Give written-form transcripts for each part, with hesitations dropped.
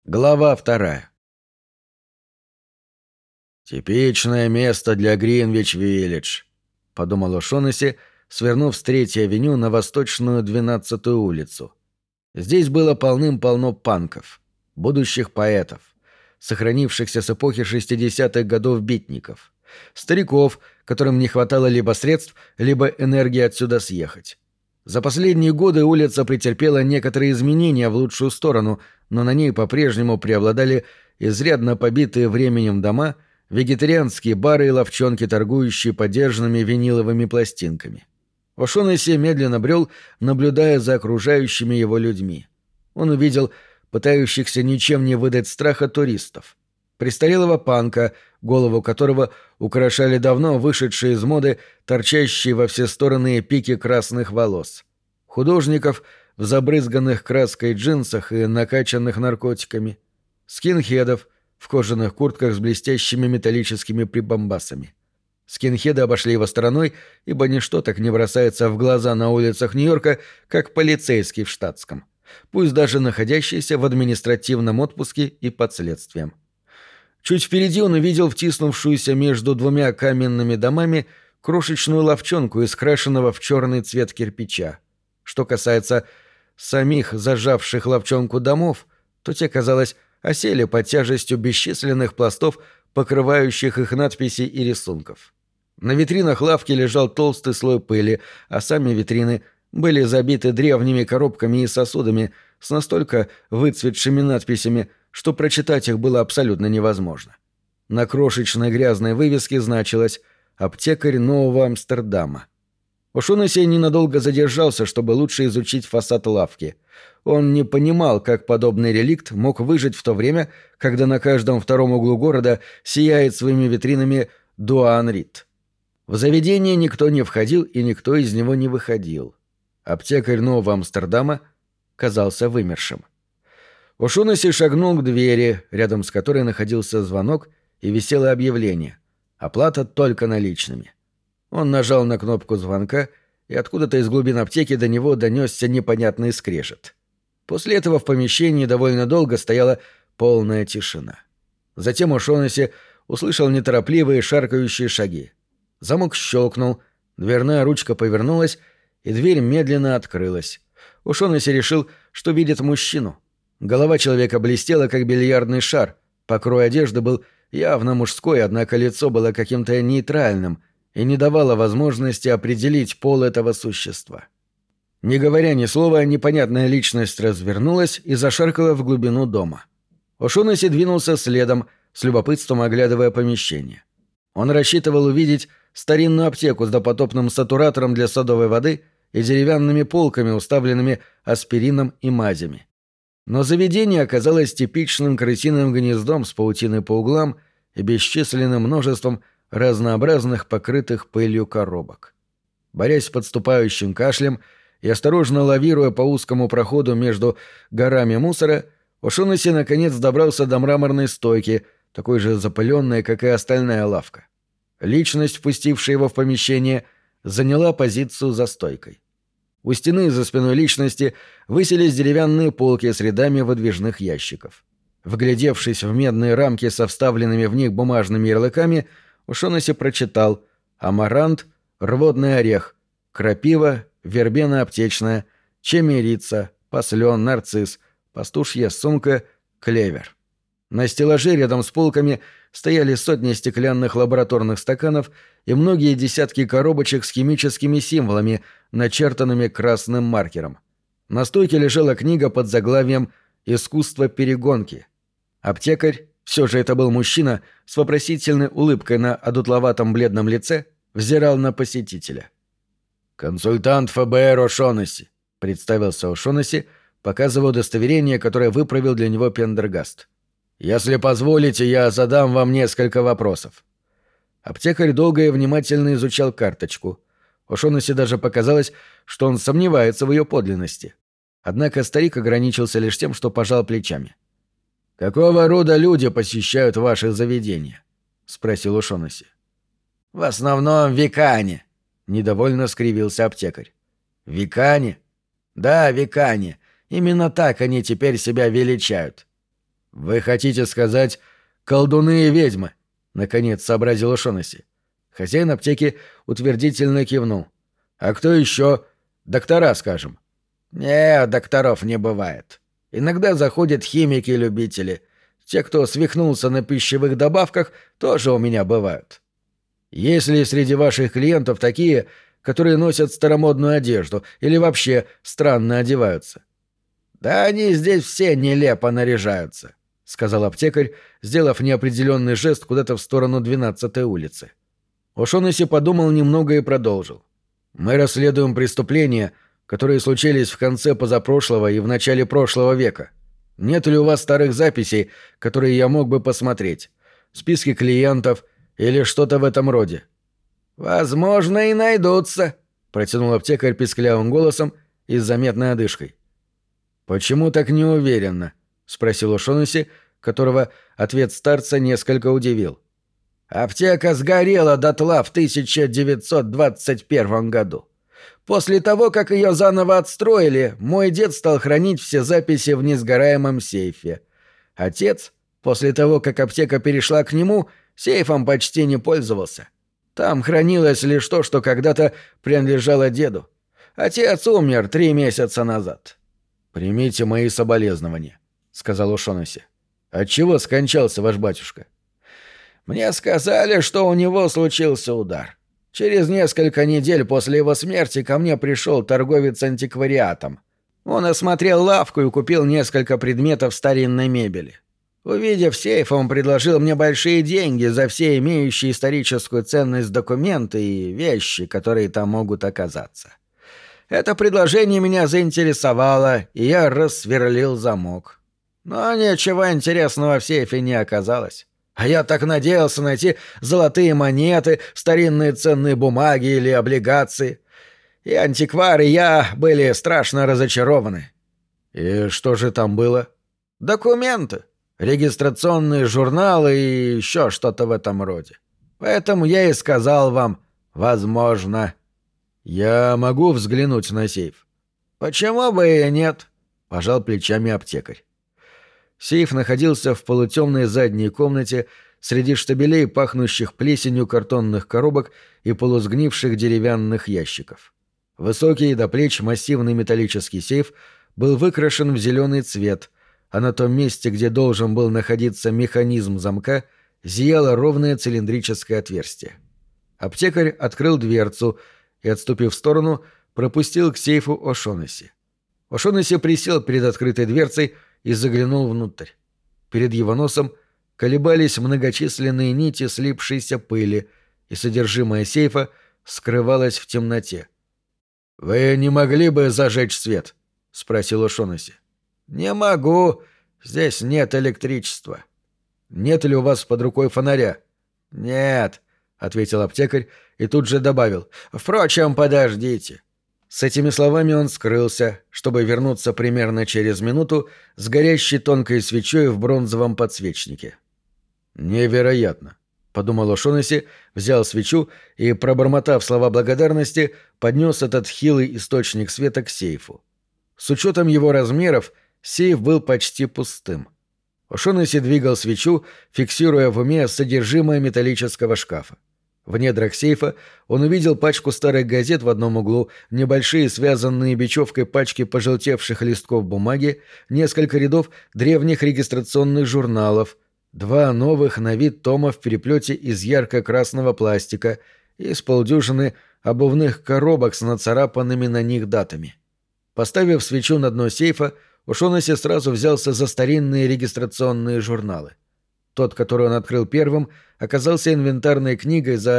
Глава 2. «Типичное место для Гринвич-Виллидж», — подумал О'Шоннесси, свернув с 3-й авеню на восточную 12-ю улицу. Здесь было полным-полно панков, будущих поэтов, сохранившихся с эпохи 60-х годов битников, стариков, которым не хватало либо средств, либо энергии отсюда съехать. За последние годы улица претерпела некоторые изменения в лучшую сторону, но на ней по-прежнему преобладали изрядно побитые временем дома, вегетарианские бары и лавчонки, торгующие подержанными виниловыми пластинками. О'Шоннесси медленно брел, наблюдая за окружающими его людьми. Он увидел пытающихся ничем не выдать страха туристов. Престарелого панка, голову которого украшали давно вышедшие из моды торчащие во все стороны пики красных волос. Художников в забрызганных краской джинсах и накачанных наркотиками. Скинхедов в кожаных куртках с блестящими металлическими прибамбасами. Скинхеды обошли его стороной, ибо ничто так не бросается в глаза на улицах Нью-Йорка, как полицейский в штатском, пусть даже находящийся в административном отпуске и под следствием. Чуть впереди он увидел втиснувшуюся между двумя каменными домами крошечную лавчонку из крашеного в черный цвет кирпича. Что касается самих зажавших лавчонку домов, то те, казалось, осели под тяжестью бесчисленных пластов, покрывающих их надписей и рисунков. На витринах лавки лежал толстый слой пыли, а сами витрины были забиты древними коробками и сосудами с настолько выцветшими надписями, что прочитать их было абсолютно невозможно. На крошечной грязной вывеске значилось «Аптекарь Нового Амстердама». О'Шоннесси ненадолго задержался, чтобы лучше изучить фасад лавки. Он не понимал, как подобный реликт мог выжить в то время, когда на каждом втором углу города сияет своими витринами Дуан Рид. В заведение никто не входил и никто из него не выходил. Аптекарь Нового Амстердама казался вымершим. О'Шоннесси шагнул к двери, рядом с которой находился звонок и висело объявление «Оплата только наличными». Он нажал на кнопку звонка, и откуда-то из глубин аптеки до него донесся непонятный скрежет. После этого в помещении довольно долго стояла полная тишина. Затем О'Шоннесси услышал неторопливые шаркающие шаги. Замок щелкнул, дверная ручка повернулась, и дверь медленно открылась. О'Шоннесси решил, что видит мужчину. Голова человека блестела, как бильярдный шар, покрой одежды был явно мужской, однако лицо было каким-то нейтральным и не давало возможности определить пол этого существа. Не говоря ни слова, непонятная личность развернулась и зашаркала в глубину дома. О'Шоннесси двинулся следом, с любопытством оглядывая помещение. Он рассчитывал увидеть старинную аптеку с допотопным сатуратором для садовой воды и деревянными полками, уставленными аспирином и мазями. Но заведение оказалось типичным крысиным гнездом с паутиной по углам и бесчисленным множеством разнообразных покрытых пылью коробок. Борясь с подступающим кашлем и осторожно лавируя по узкому проходу между горами мусора, О'Шоннесси наконец добрался до мраморной стойки, такой же запыленной, как и остальная лавка. Личность, впустившая его в помещение, заняла позицию за стойкой. У стены за спиной личности высились деревянные полки с рядами выдвижных ящиков. Вглядевшись в медные рамки со вставленными в них бумажными ярлыками, О'Шоннесси прочитал «Амарант», «Рвотный орех», «Крапива», «Вербена аптечная», «Чемерица», «Послен», «Нарцисс», «Пастушья сумка», «Клевер». На стеллаже рядом с полками стояли сотни стеклянных лабораторных стаканов и многие десятки коробочек с химическими символами, начертанными красным маркером. На стойке лежала книга под заглавием «Искусство перегонки». Аптекарь, все же это был мужчина, с вопросительной улыбкой на одутловатом бледном лице, взирал на посетителя. «Консультант ФБР О'Шоннесси», — представился О'Шоннесси, показывая удостоверение, которое выправил для него Пендергаст. «Если позволите, я задам вам несколько вопросов». Аптекарь долго и внимательно изучал карточку. О'Шоннесси даже показалось, что он сомневается в ее подлинности. Однако старик ограничился лишь тем, что пожал плечами. «Какого рода люди посещают ваши заведения?» — спросил О'Шоннесси. «В основном векане», — недовольно скривился аптекарь. «Векане?» «Да, векане. Именно так они теперь себя величают». «Вы хотите сказать колдуны и ведьмы?» — наконец сообразил Шонесси. Хозяин аптеки утвердительно кивнул. «А кто еще? Доктора, скажем». «Не, докторов не бывает. Иногда заходят химики-любители. Те, кто свихнулся на пищевых добавках, тоже у меня бывают». «Есть ли среди ваших клиентов такие, которые носят старомодную одежду или вообще странно одеваются?» «Да они здесь все нелепо наряжаются», — сказал аптекарь, сделав неопределенный жест куда-то в сторону 12-й улицы. О'Шоннесси подумал немного и продолжил. «Мы расследуем преступления, которые случились в конце позапрошлого и в начале прошлого века. Нет ли у вас старых записей, которые я мог бы посмотреть? Списки клиентов или что-то в этом роде?» «Возможно, и найдутся», — протянул аптекарь писклявым голосом и с заметной одышкой. «Почему так неуверенно?» — спросил О'Шоннесси, которого ответ старца несколько удивил. «Аптека сгорела дотла в 1921 году. После того, как ее заново отстроили, мой дед стал хранить все записи в несгораемом сейфе. Отец, после того, как аптека перешла к нему, сейфом почти не пользовался. Там хранилось лишь то, что когда-то принадлежало деду. Отец умер 3 месяца назад». «Примите мои соболезнования», — сказал О'Шоннесси. «Отчего скончался ваш батюшка?» «Мне сказали, что у него случился удар. Через несколько недель после его смерти ко мне пришел торговец антиквариатом. Он осмотрел лавку и купил несколько предметов старинной мебели. Увидев сейф, он предложил мне большие деньги за все имеющие историческую ценность документы и вещи, которые там могут оказаться. Это предложение меня заинтересовало, и я рассверлил замок. Но ничего интересного в сейфе не оказалось. А я так надеялся найти золотые монеты, старинные ценные бумаги или облигации. И антиквар, и я были страшно разочарованы». «И что же там было?» «Документы, регистрационные журналы и еще что-то в этом роде. Поэтому я и сказал вам, возможно». «Я могу взглянуть на сейф?» «Почему бы и нет?» — пожал плечами аптекарь. Сейф находился в полутемной задней комнате среди штабелей, пахнущих плесенью картонных коробок и полусгнивших деревянных ящиков. Высокий до плеч массивный металлический сейф был выкрашен в зеленый цвет, а на том месте, где должен был находиться механизм замка, зияло ровное цилиндрическое отверстие. Аптекарь открыл дверцу и, отступив в сторону, пропустил к сейфу О'Шоннесси. О'Шоннесси присел перед открытой дверцей и заглянул внутрь. Перед его носом колебались многочисленные нити слипшейся пыли, и содержимое сейфа скрывалось в темноте. «Вы не могли бы зажечь свет?» — спросил О'Шоннесси. «Не могу. Здесь нет электричества». «Нет ли у вас под рукой фонаря?» «Нет», — ответил аптекарь и тут же добавил. «Впрочем, подождите». С этими словами он скрылся, чтобы вернуться примерно через минуту с горящей тонкой свечой в бронзовом подсвечнике. «Невероятно», — подумал О'Шоннесси, взял свечу и, пробормотав слова благодарности, поднес этот хилый источник света к сейфу. С учетом его размеров сейф был почти пустым. О'Шоннесси двигал свечу, фиксируя в уме содержимое металлического шкафа. В недрах сейфа он увидел пачку старых газет в одном углу, небольшие связанные бечевкой пачки пожелтевших листков бумаги, несколько рядов древних регистрационных журналов, 2 новых на вид тома в переплете из ярко-красного пластика и с полдюжины обувных коробок с нацарапанными на них датами. Поставив свечу на дно сейфа, О'Шоннесси сразу взялся за старинные регистрационные журналы. Тот, который он открыл первым, оказался инвентарной книгой за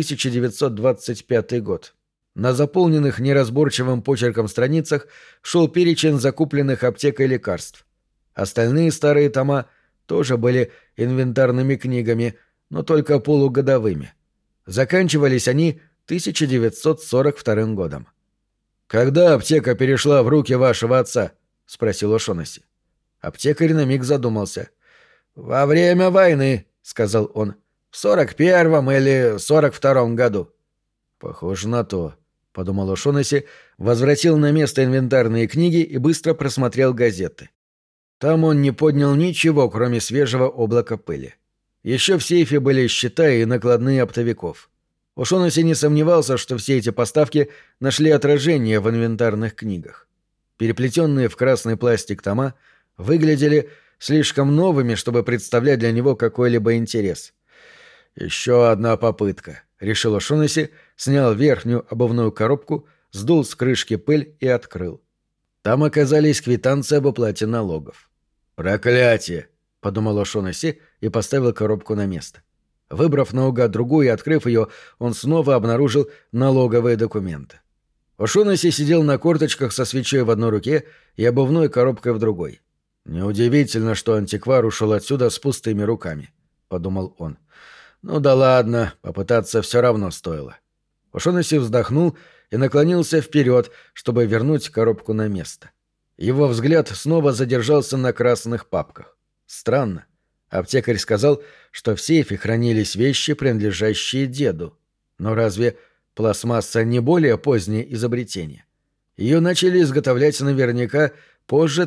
1925 год. На заполненных неразборчивым почерком страницах шел перечень закупленных аптекой лекарств. Остальные старые тома тоже были инвентарными книгами, но только полугодовыми. Заканчивались они 1942 годом. «Когда аптека перешла в руки вашего отца?» — спросил О'Шоннесси. Аптекарь на миг задумался. «Во время войны», — сказал он, — «в 41-м или 42-м году». «Похоже на то», — подумал О'Шоннесси, возвратил на место инвентарные книги и быстро просмотрел газеты. Там он не поднял ничего, кроме свежего облака пыли. Еще в сейфе были счета и накладные оптовиков. О'Шоннесси не сомневался, что все эти поставки нашли отражение в инвентарных книгах. Переплетенные в красный пластик тома выглядели слишком новыми, чтобы представлять для него какой-либо интерес. «Еще одна попытка», — решил О'Шоннесси, снял верхнюю обувную коробку, сдул с крышки пыль и открыл. Там оказались квитанции об уплате налогов. «Проклятие!» — подумал О'Шоннесси и поставил коробку на место. Выбрав наугад другую и открыв ее, он снова обнаружил налоговые документы. О'Шоннесси сидел на корточках со свечой в одной руке и обувной коробкой в другой. «Неудивительно, что антиквар ушел отсюда с пустыми руками», — подумал он. «Ну да ладно, попытаться все равно стоило». О'Шоннесси вздохнул и наклонился вперед, чтобы вернуть коробку на место. Его взгляд снова задержался на красных папках. Странно. Аптекарь сказал, что в сейфе хранились вещи, принадлежащие деду. Но разве пластмасса не более позднее изобретение? Ее начали изготовлять наверняка позже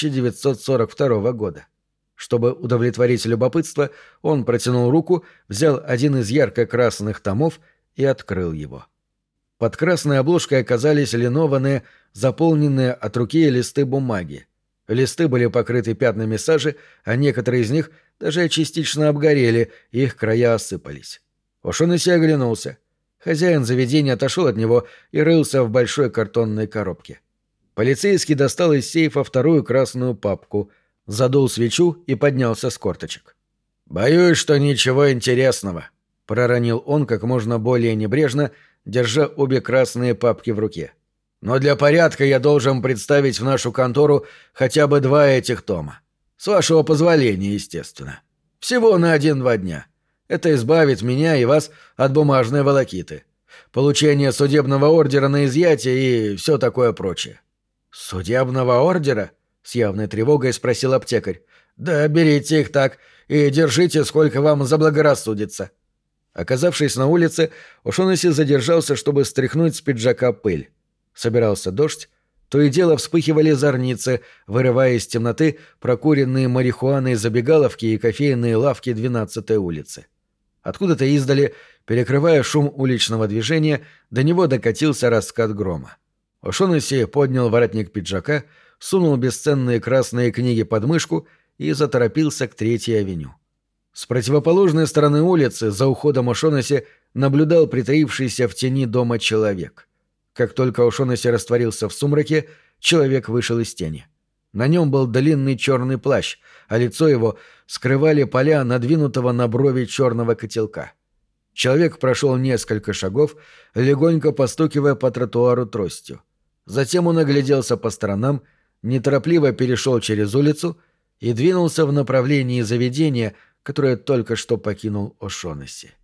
1942 года. Чтобы удовлетворить любопытство, он протянул руку, взял один из ярко-красных томов и открыл его. Под красной обложкой оказались линованные, заполненные от руки листы бумаги. Листы были покрыты пятнами сажи, а некоторые из них даже частично обгорели, и их края осыпались. О'Шоннесси оглянулся. Хозяин заведения отошел от него и рылся в большой картонной коробке. Полицейский достал из сейфа вторую красную папку, задул свечу и поднялся с корточек. «Боюсь, что ничего интересного», — проронил он как можно более небрежно, держа обе красные папки в руке. «Но для порядка я должен представить в нашу контору хотя бы 2 этих тома. С вашего позволения, естественно. Всего на 1-2 дня. Это избавит меня и вас от бумажной волокиты. Получение судебного ордера на изъятие и все такое прочее». «Судебного ордера?» — с явной тревогой спросил аптекарь. «Да берите их так и держите, сколько вам заблагорассудится». Оказавшись на улице, О'Шоннесси задержался, чтобы стряхнуть с пиджака пыль. Собирался дождь, то и дело вспыхивали зорницы, вырывая из темноты прокуренные марихуаной забегаловки и кофейные лавки 12-й улицы. Откуда-то издали, перекрывая шум уличного движения, до него докатился раскат грома. О'Шоннесси поднял воротник пиджака, сунул бесценные красные книги под мышку и заторопился к 3-й авеню. С противоположной стороны улицы, за уходом О'Шоннесси, наблюдал притаившийся в тени дома человек. Как только О'Шоннесси растворился в сумраке, человек вышел из тени. На нем был длинный черный плащ, а лицо его скрывали поля надвинутого на брови черного котелка. Человек прошел несколько шагов, легонько постукивая по тротуару тростью. Затем он огляделся по сторонам, неторопливо перешел через улицу и двинулся в направлении заведения, которое только что покинул О'Шоннесси.